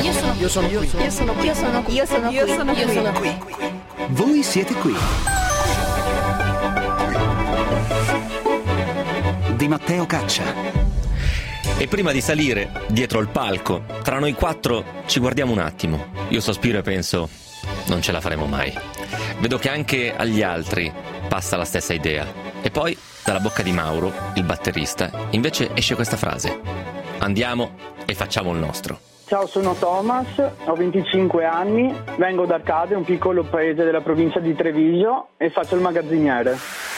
qui. Voi siete qui. Di Matteo Caccia. E prima di salire dietro il palco, tra noi quattro ci guardiamo un attimo. Io sospiro e penso, non ce la faremo mai. Vedo che anche agli altri passa la stessa idea. E poi, dalla bocca di Mauro, il batterista, invece esce questa frase: andiamo e facciamo il nostro. Ciao, sono Thomas, ho 25 anni, vengo da Arcade, un piccolo paese della provincia di Treviso, e faccio il magazziniere.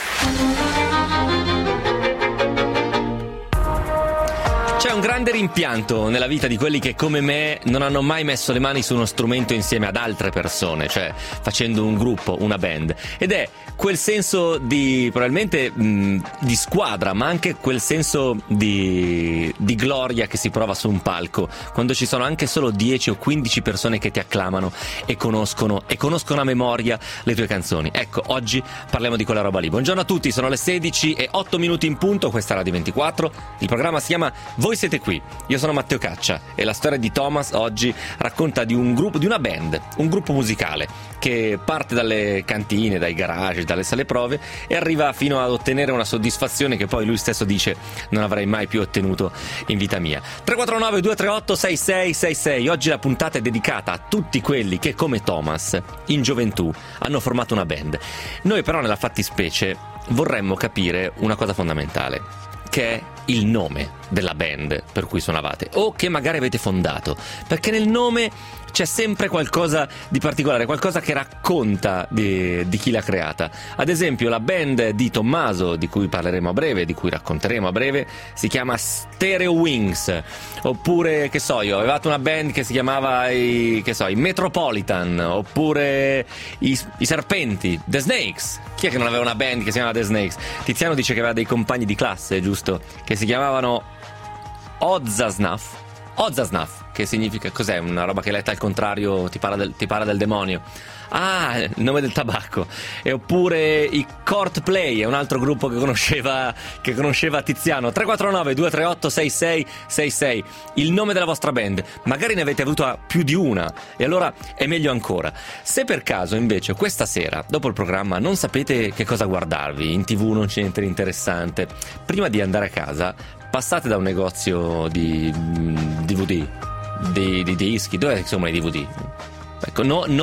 C'è un grande rimpianto nella vita di quelli che come me non hanno mai messo le mani su uno strumento insieme ad altre persone, cioè facendo un gruppo, una band, ed è quel senso di probabilmente di squadra, ma anche quel senso di gloria che si prova su un palco quando ci sono anche solo 10 o 15 persone che ti acclamano e conoscono a memoria le tue canzoni. Ecco, oggi parliamo di quella roba lì. Buongiorno a tutti, sono le 16:08 in punto, questa è Radio 24, il programma si chiama Voi siete qui. Io sono Matteo Caccia e la storia di Thomas oggi racconta di un gruppo, di una band, un gruppo musicale che parte dalle cantine, dai garage, dalle sale prove e arriva fino ad ottenere una soddisfazione che poi lui stesso dice non avrei mai più ottenuto in vita mia. 349 238 6666. Oggi la puntata è dedicata a tutti quelli che come Thomas in gioventù hanno formato una band. Noi però nella fattispecie vorremmo capire una cosa fondamentale, che è il nome della band per cui suonavate o che magari avete fondato, perché nel nome c'è sempre qualcosa di particolare, qualcosa che racconta di chi l'ha creata. Ad esempio la band di Tommaso, di cui parleremo a breve, di cui racconteremo a breve, si chiama Stereo Wings. Oppure, che so io, avevate una band che si chiamava i Metropolitan, oppure i Serpenti, The Snakes. Chi è che non aveva una band che si chiamava The Snakes? Tiziano dice che aveva dei compagni di classe, giusto? Che si chiamavano Ozzasnaf, che significa, cos'è? Una roba che letta al contrario ti parla del demonio. Ah, il nome del tabacco. E oppure i Court Play, è un altro gruppo che conosceva Tiziano. 349 238 6666. Il nome della vostra band. Magari ne avete avuta più di una e allora è meglio ancora. Se per caso invece questa sera, dopo il programma, non sapete che cosa guardarvi, in TV non c'è niente di interessante, prima di andare a casa passate da un negozio di DVD, di dischi. Dove sono i DVD? Ecco,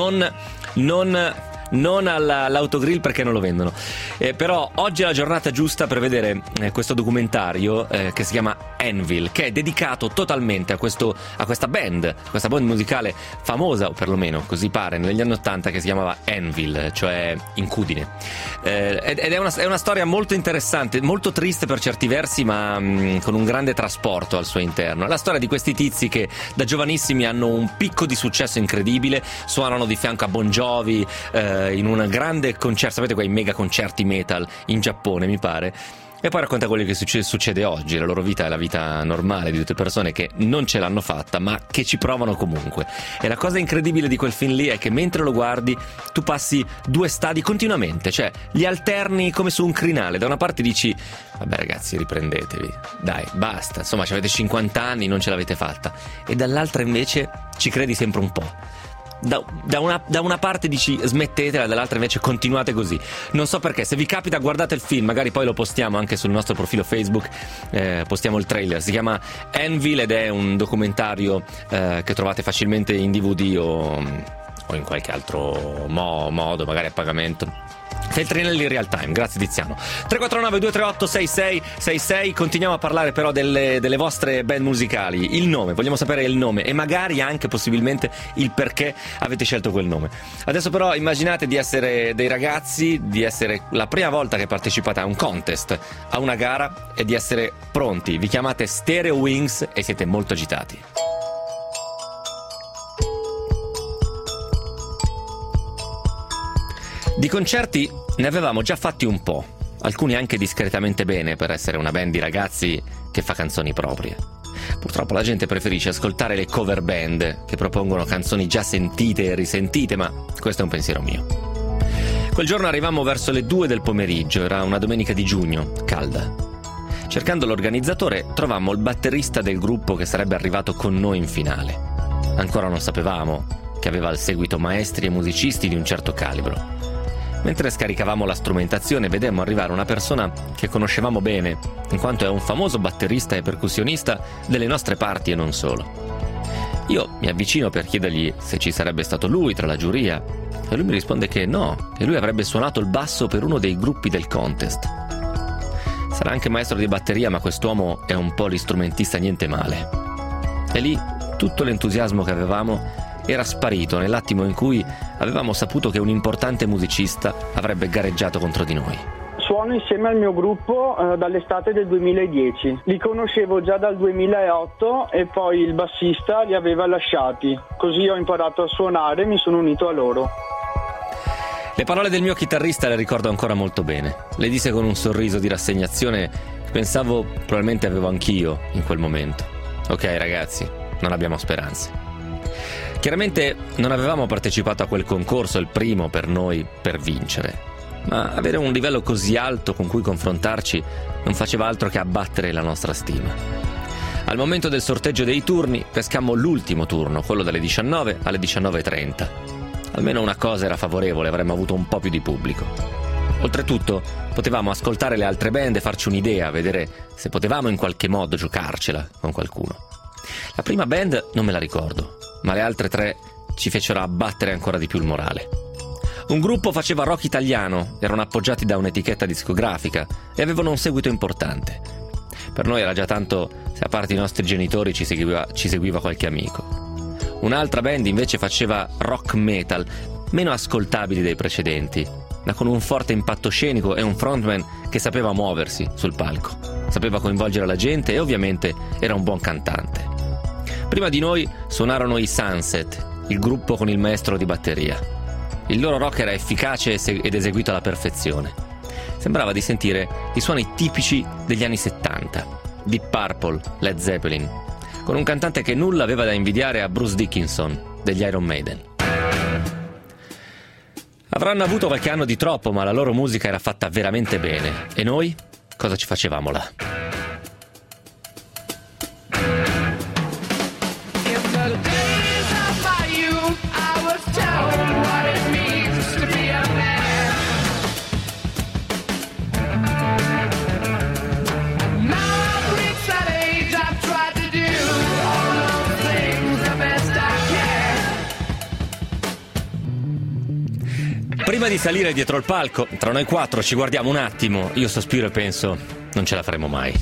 non all'autogrill perché non lo vendono. Però oggi è la giornata giusta per vedere questo documentario che si chiama Anvil, che è dedicato totalmente a questa band musicale famosa, o perlomeno così pare, negli anni 80, che si chiamava Anvil, cioè incudine. Ed è una storia molto interessante, molto triste per certi versi, ma con un grande trasporto al suo interno. È la storia di questi tizi che da giovanissimi hanno un picco di successo incredibile, suonano di fianco a Bon Jovi in un grande concerto, sapete quei mega concerti metal in Giappone mi pare, e poi racconta quello che succede oggi. La loro vita è la vita normale di tutte persone che non ce l'hanno fatta ma che ci provano comunque. E la cosa incredibile di quel film lì è che mentre lo guardi tu passi due stadi continuamente, cioè li alterni come su un crinale. Da una parte dici vabbè ragazzi, riprendetevi, dai, basta, insomma avete 50 anni, non ce l'avete fatta, e dall'altra invece ci credi sempre un po'. Da una parte dici smettetela, dall'altra invece continuate così. Non so perché. Se vi capita, guardate il film, magari poi lo postiamo anche sul nostro profilo Facebook, postiamo il trailer. Si chiama Anvil ed è un documentario che trovate facilmente in DVD o in qualche altro modo, magari a pagamento. Feltrinelli Real Time, grazie Tiziano. 349 238 6666. Continuiamo a parlare però delle vostre band musicali. Il nome, vogliamo sapere il nome e magari anche possibilmente il perché avete scelto quel nome. Adesso però immaginate di essere dei ragazzi, di essere la prima volta che partecipate a un contest, a una gara, e di essere pronti. Vi chiamate Stereo Wings e siete molto agitati. Di concerti ne avevamo già fatti un po', alcuni anche discretamente bene per essere una band di ragazzi che fa canzoni proprie. Purtroppo la gente preferisce ascoltare le cover band che propongono canzoni già sentite e risentite, ma questo è un pensiero mio. Quel giorno arrivammo verso le 2 del pomeriggio, era una domenica di giugno, calda. Cercando l'organizzatore trovammo il batterista del gruppo che sarebbe arrivato con noi in finale. ancora non sapevamo che aveva al seguito maestri e musicisti di un certo calibro. Mentre scaricavamo la strumentazione vedemmo arrivare una persona che conoscevamo bene, in quanto è un famoso batterista e percussionista delle nostre parti e non solo. Io mi avvicino per chiedergli se ci sarebbe stato lui tra la giuria e lui mi risponde che no, che lui avrebbe suonato il basso per uno dei gruppi del contest. Sarà anche maestro di batteria, ma quest'uomo è un polistrumentista niente male. E lì tutto l'entusiasmo che avevamo era sparito nell'attimo in cui avevamo saputo che un importante musicista avrebbe gareggiato contro di noi. Suono insieme al mio gruppo dall'estate del 2010. Li conoscevo già dal 2008 e poi il bassista li aveva lasciati. Così ho imparato a suonare e mi sono unito a loro. Le parole del mio chitarrista le ricordo ancora molto bene. Le disse con un sorriso di rassegnazione che pensavo probabilmente avevo anch'io in quel momento. Ok ragazzi, non abbiamo speranze. Chiaramente non avevamo partecipato a quel concorso, il primo per noi, per vincere. Ma avere un livello così alto con cui confrontarci non faceva altro che abbattere la nostra stima. Al momento del sorteggio dei turni pescammo l'ultimo turno, quello dalle 19 alle 19:30. Almeno una cosa era favorevole, avremmo avuto un po' più di pubblico. Oltretutto potevamo ascoltare le altre band e farci un'idea, vedere se potevamo in qualche modo giocarcela con qualcuno. La prima band non me la ricordo, ma le altre tre ci fecero abbattere ancora di più il morale. Un gruppo faceva rock italiano, erano appoggiati da un'etichetta discografica e avevano un seguito importante. Per noi era già tanto se a parte i nostri genitori ci seguiva qualche amico. Un'altra band invece faceva rock metal, meno ascoltabili dei precedenti, ma con un forte impatto scenico e un frontman che sapeva muoversi sul palco, sapeva coinvolgere la gente e ovviamente era un buon cantante. Prima di noi suonarono i Sunset, il gruppo con il maestro di batteria. Il loro rock era efficace ed eseguito alla perfezione. Sembrava di sentire i suoni tipici degli anni 70, Deep Purple, Led Zeppelin, con un cantante che nulla aveva da invidiare a Bruce Dickinson degli Iron Maiden. Avranno avuto qualche anno di troppo, ma la loro musica era fatta veramente bene. E noi? Cosa ci facevamo là? Prima di salire dietro il palco, tra noi quattro ci guardiamo un attimo, io sospiro e penso, non ce la faremo mai.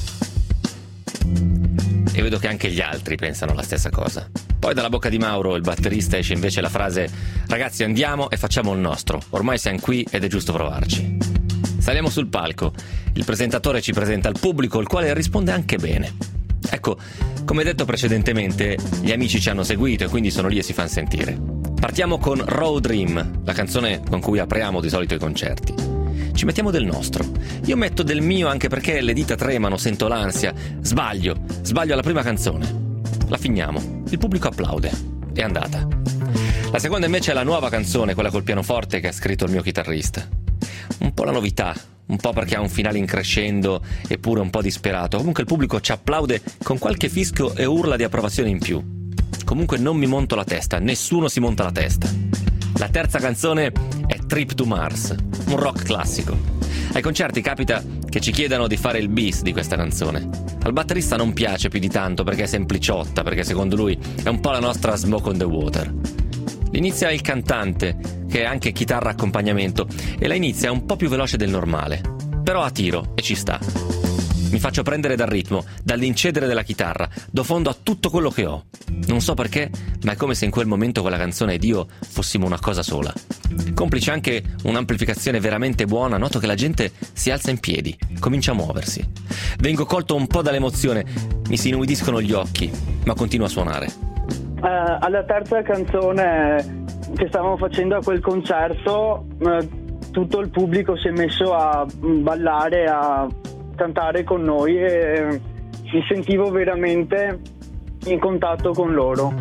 E vedo che anche gli altri pensano la stessa cosa. Poi dalla bocca di Mauro, il batterista, esce invece la frase: ragazzi, andiamo e facciamo il nostro, ormai siamo qui ed è giusto provarci. Saliamo sul palco, il presentatore ci presenta al pubblico, il quale risponde anche bene. Ecco, come detto precedentemente, gli amici ci hanno seguito e quindi sono lì e si fanno sentire. Partiamo con Road Dream, la canzone con cui apriamo di solito i concerti. Ci mettiamo del nostro. Io metto del mio anche perché le dita tremano, sento l'ansia. Sbaglio alla prima canzone. La finiamo. Il pubblico applaude. È andata. La seconda invece è la nuova canzone, quella col pianoforte che ha scritto il mio chitarrista. Un po' la novità, un po' perché ha un finale in crescendo eppure un po' disperato. Comunque il pubblico ci applaude con qualche fischio e urla di approvazione in più. Comunque non mi monto la testa, nessuno si monta la testa. La terza canzone è Trip to Mars, un rock classico. Ai concerti capita che ci chiedano di fare il bis di questa canzone. Al batterista non piace più di tanto perché è sempliciotta, perché secondo lui è un po' la nostra Smoke on the Water. L'inizia il cantante, che è anche chitarra accompagnamento, e la inizia un po' più veloce del normale, però a tiro e ci sta. Mi faccio prendere dal ritmo, dall'incedere della chitarra, do fondo a tutto quello che ho. Non so perché, ma è come se in quel momento quella canzone ed io fossimo una cosa sola. Complice anche un'amplificazione veramente buona, noto che la gente si alza in piedi, comincia a muoversi. Vengo colto un po' dall'emozione, mi si inumidiscono gli occhi, ma continuo a suonare. Alla terza canzone che stavamo facendo a quel concerto, tutto il pubblico si è messo a ballare, a cantare con noi e mi sentivo veramente in contatto con loro.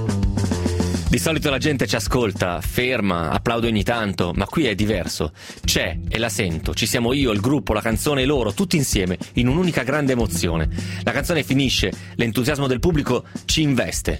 Di solito la gente ci ascolta, ferma, applaude ogni tanto, ma qui è diverso. C'è e la sento, ci siamo io, il gruppo, la canzone e loro, tutti insieme, in un'unica grande emozione. La canzone finisce, l'entusiasmo del pubblico ci investe.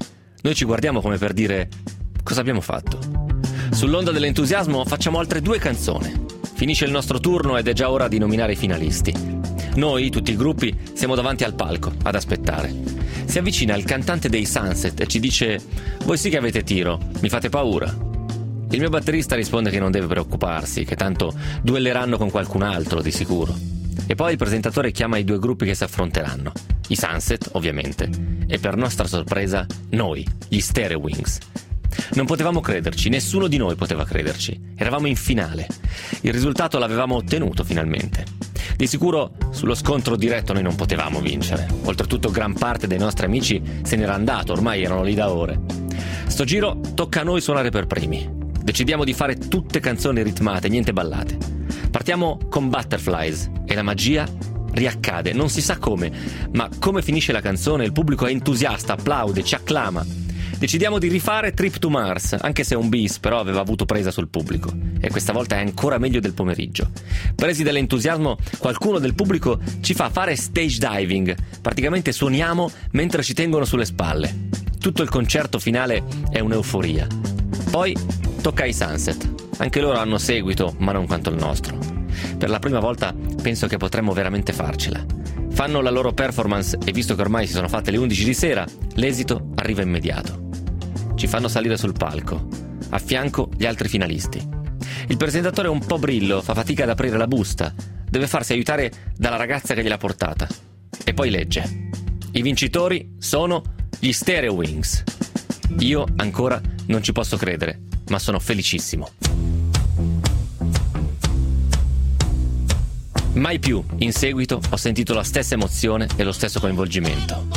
Noi ci guardiamo come per dire: cosa abbiamo fatto? Sull'onda dell'entusiasmo facciamo altre 2 canzoni. Finisce il nostro turno ed è già ora di nominare i finalisti. Noi, tutti i gruppi, siamo davanti al palco, ad aspettare. Si avvicina il cantante dei Sunset e ci dice: voi sì che avete tiro, mi fate paura. Il mio batterista risponde che non deve preoccuparsi, che tanto duelleranno con qualcun altro di sicuro. E poi il presentatore chiama i 2 gruppi che si affronteranno. I Sunset, ovviamente, e per nostra sorpresa, noi, gli Stereowings. Non potevamo crederci, nessuno di noi poteva crederci. Eravamo in finale. Il risultato l'avevamo ottenuto finalmente. Di sicuro sullo scontro diretto noi non potevamo vincere. Oltretutto gran parte dei nostri amici se n'era andato, ormai erano lì da ore. Sto giro tocca a noi suonare per primi. Decidiamo di fare tutte canzoni ritmate, niente ballate. Partiamo con Butterflies e la magia riaccade, non si sa come, ma come finisce la canzone il pubblico è entusiasta, applaude, ci acclama. Decidiamo di rifare Trip to Mars, anche se è un bis, però aveva avuto presa sul pubblico. E questa volta è ancora meglio del pomeriggio. Presi dall'entusiasmo, qualcuno del pubblico ci fa fare stage diving. Praticamente suoniamo mentre ci tengono sulle spalle. Tutto il concerto finale è un'euforia. Poi tocca ai Sunset. Anche loro hanno seguito, ma non quanto il nostro. Per la prima volta penso che potremmo veramente farcela. Fanno la loro performance e visto che ormai si sono fatte le 11 di sera, l'esito arriva immediato. Ci fanno salire sul palco, a fianco gli altri finalisti. Il presentatore è un po' brillo, fa fatica ad aprire la busta, deve farsi aiutare dalla ragazza che gliel'ha portata. E poi legge: i vincitori sono gli Stereowings. Io ancora non ci posso credere, ma sono felicissimo. Mai più, in seguito, ho sentito la stessa emozione e lo stesso coinvolgimento.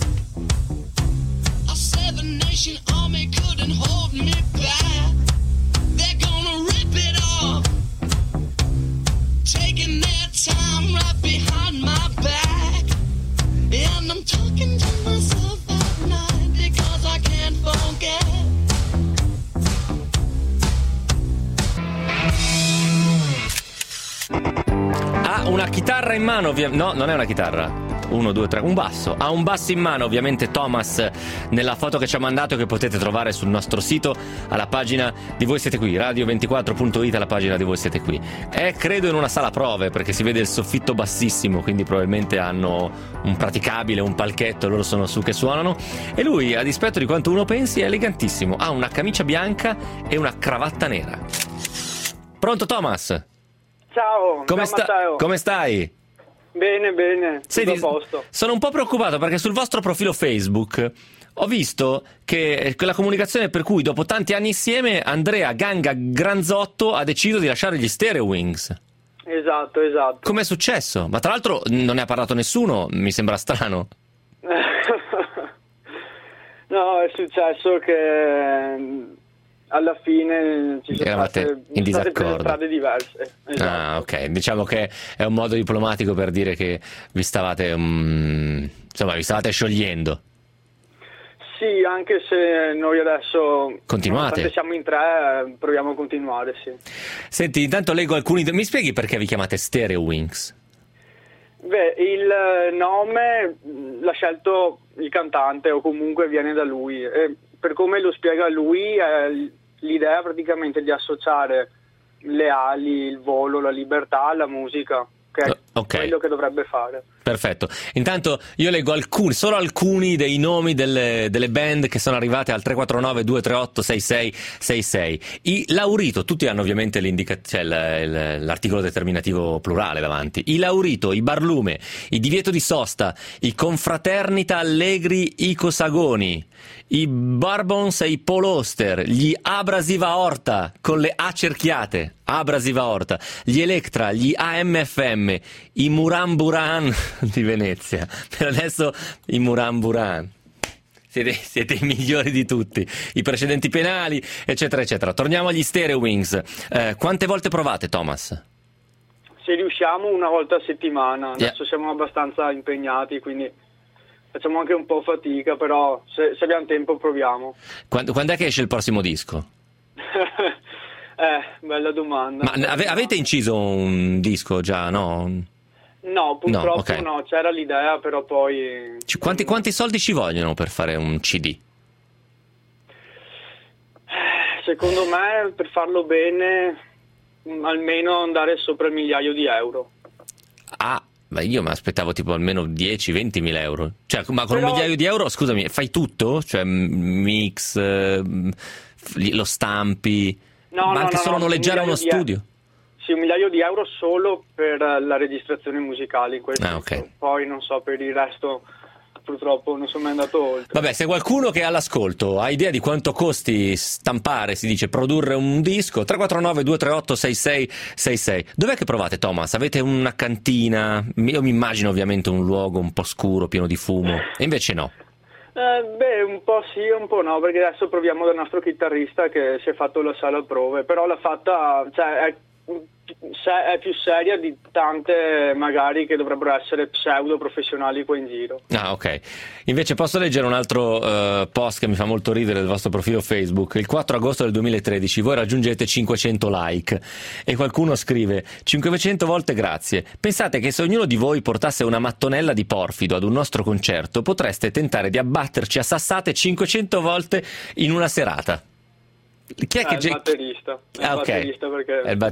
Una chitarra in mano, no, non è una chitarra. 1, 2, 3, un basso. Ha un basso in mano, ovviamente, Thomas, nella foto che ci ha mandato, che potete trovare sul nostro sito, alla pagina di Voi Siete Qui, radio24.it, alla pagina di Voi Siete Qui. È credo in una sala prove, perché si vede il soffitto bassissimo, quindi probabilmente hanno un praticabile, un palchetto, loro sono su che suonano. E lui, a dispetto di quanto uno pensi, è elegantissimo. Ha una camicia bianca e una cravatta nera. Pronto, Thomas? Ciao, Matteo. Come stai? Bene, bene, Senti, tutto a posto. Sono un po' preoccupato perché sul vostro profilo Facebook ho visto che quella comunicazione per cui dopo tanti anni insieme Andrea Ganga Granzotto ha deciso di lasciare gli Stereowings. Esatto. Com'è successo? Ma tra l'altro non ne ha parlato nessuno, mi sembra strano. No, è successo che alla fine ci sono Eravate in disaccordo. Strade diverse. Esatto. Ah, ok. Diciamo che è un modo diplomatico per dire che vi stavate sciogliendo. Sì, anche se noi adesso continuate. Siamo in 3, proviamo a continuare, sì. Senti, intanto leggo alcuni. Mi spieghi perché vi chiamate Stereowings? Beh, il nome l'ha scelto il cantante, o comunque viene da lui. E per come lo spiega lui, l'idea praticamente di associare le ali, il volo, la libertà alla musica, che è quello che dovrebbe fare. Perfetto. Intanto io leggo solo alcuni dei nomi delle band che sono arrivate al 349 238 6666. I Laurito, tutti hanno ovviamente l'articolo determinativo plurale davanti. I Laurito, i Barlume, i Divieto di Sosta, i Confraternita Allegri, i Cosagoni, i Barbons e i Poloster, gli Abrasiva Orta con le A cerchiate, Abrasiva Orta, gli Electra, gli AMFM, i Muramburan di Venezia. Per adesso i Muramburan. Siete i migliori di tutti. I Precedenti Penali, eccetera, eccetera. Torniamo agli Stereowings. Quante volte provate, Thomas? Se riusciamo, una volta a settimana. Adesso siamo abbastanza impegnati, quindi facciamo anche un po' fatica, però se abbiamo tempo proviamo. Quando è che esce il prossimo disco? Bella domanda. Ma avete inciso un disco già, no? No, purtroppo no, c'era l'idea, però poi... Quanti soldi ci vogliono per fare un CD? Secondo me, per farlo bene, almeno andare sopra il migliaio di euro. Ah, ma io mi aspettavo tipo almeno 10-20 mila euro. Cioè, ma con Però... un migliaio di euro, scusami, fai tutto? Cioè, mix, lo stampi, ma anche solo noleggiare uno studio? Sì, 1 migliaio di euro solo per la registrazione musicale in questo. Ok. Poi non so, per il resto purtroppo non sono mai andato oltre. Vabbè, se qualcuno che è all'ascolto ha idea di quanto costi stampare, si dice produrre un disco, 349-238-6666. Dov'è che provate, Thomas? Avete una cantina? Io mi immagino ovviamente un luogo un po' scuro, pieno di fumo, e invece no. Un po' sì e un po' no, perché adesso proviamo dal nostro chitarrista che si è fatto la sala prove, però l'ha fatta, cioè è più seria di tante magari che dovrebbero essere pseudo professionali qua in giro. Ah, ok. Invece posso leggere un altro post che mi fa molto ridere del vostro profilo Facebook. Il 4 agosto del 2013 voi raggiungete 500 like e qualcuno scrive: 500 volte grazie. Pensate che se ognuno di voi portasse una mattonella di porfido ad un nostro concerto potreste tentare di abbatterci a sassate 500 volte in una serata. Chi è che il batterista. Batterista perché è il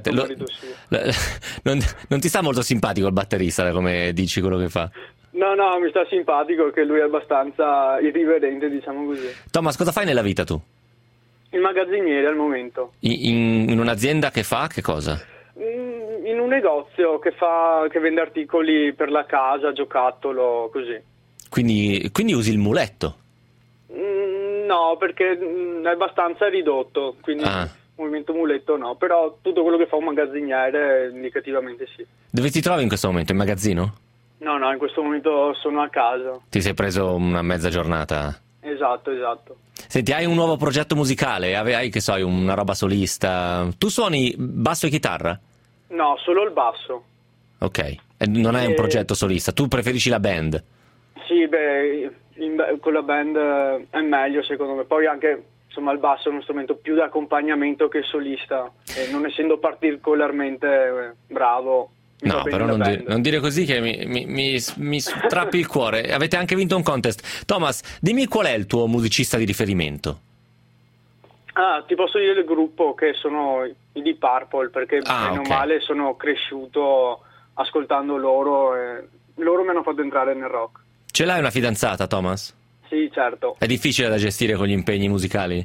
non ti sta molto simpatico il batterista, come dici quello che fa? No, mi sta simpatico che lui è abbastanza irriverente, diciamo così. Thomas, cosa fai nella vita tu? Il magazziniere al momento. In un'azienda che fa che cosa? In un negozio che vende articoli per la casa, giocattolo, così. Quindi usi il muletto? No, perché è abbastanza ridotto, quindi movimento muletto no, però tutto quello che fa un magazziniere indicativamente sì. Dove ti trovi in questo momento? In magazzino? No, in questo momento sono a casa. Ti sei preso una mezza giornata? Esatto. Senti, hai un nuovo progetto musicale? Hai che so, una roba solista? Tu suoni basso e chitarra? No, solo il basso. Ok, e non hai un progetto solista, tu preferisci la band? Sì, con la band è meglio secondo me, poi anche insomma il basso è uno strumento più da accompagnamento che solista, e non essendo particolarmente bravo. No, però non dire così che mi strappi il cuore. Avete anche vinto un contest. Thomas, dimmi qual è il tuo musicista di riferimento? Ti posso dire il gruppo, che sono i Deep Purple, perché meno male sono cresciuto ascoltando loro e loro mi hanno fatto entrare nel rock. Ce l'hai una fidanzata, Thomas? Sì, certo. È difficile da gestire con gli impegni musicali?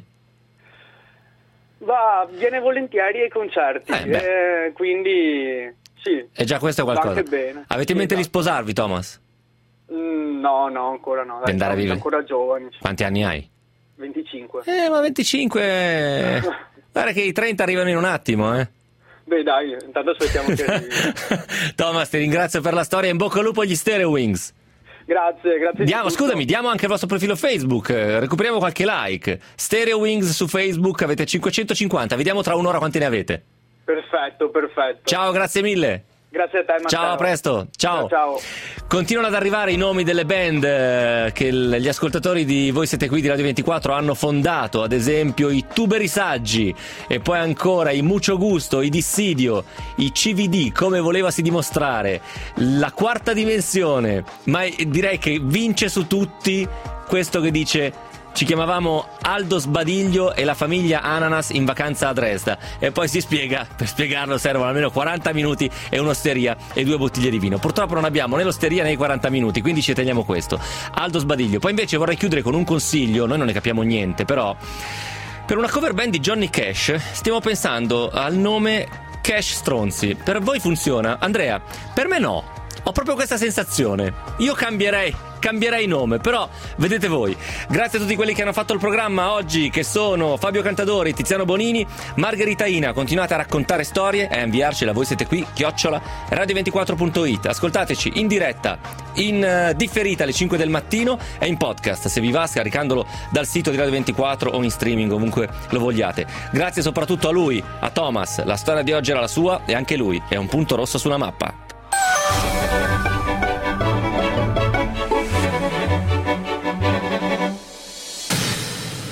Viene volentieri ai concerti, quindi sì. E già questo è qualcosa. Anche bene. Avete in mente di sposarvi, Thomas? No, ancora no. Dai, andare a vivere? Ancora giovani. Quanti anni hai? 25. Ma 25... Guarda che i 30 arrivano in un attimo, Beh dai, intanto aspettiamo che arrivi. Thomas, ti ringrazio per la storia, in bocca al lupo agli Stereo Wings. Grazie. Diamo anche il vostro profilo Facebook, recuperiamo qualche like. Stereo Wings su Facebook, avete 550, vediamo tra un'ora quanti ne avete. Perfetto. Ciao, grazie mille. Grazie a te, Matteo. Ciao, a presto. Ciao. Continuano ad arrivare i nomi delle band che gli ascoltatori di Voi Siete Qui di Radio 24 hanno fondato, ad esempio i Tuberi Saggi, e poi ancora i Mucho Gusto, i Dissidio, i CVD, come volevasi dimostrare, la Quarta Dimensione, ma direi che vince su tutti questo che dice: ci chiamavamo Aldo Sbadiglio e la famiglia Ananas in vacanza a Dresda, e poi si spiega, per spiegarlo servono almeno 40 minuti e un'osteria e 2 bottiglie di vino. Purtroppo non abbiamo né l'osteria né i 40 minuti, quindi ci teniamo questo. Aldo Sbadiglio. Poi invece vorrei chiudere con un consiglio, noi non ne capiamo niente, però per una cover band di Johnny Cash stiamo pensando al nome Cash Stronzi. Per voi funziona? Andrea, per me no. Ho proprio questa sensazione. Io cambierei nome, però vedete voi. Grazie a tutti quelli che hanno fatto il programma oggi, che sono Fabio Cantadori, Tiziano Bonini, Margherita Ina. Continuate a raccontare storie e a inviarcela. Voi siete qui, @radio24.it. Ascoltateci in diretta, in differita alle 5 del mattino e in podcast, se vi va, scaricandolo dal sito di Radio 24 o in streaming, ovunque lo vogliate. Grazie soprattutto a lui, a Thomas. La storia di oggi era la sua e anche lui è un punto rosso sulla mappa.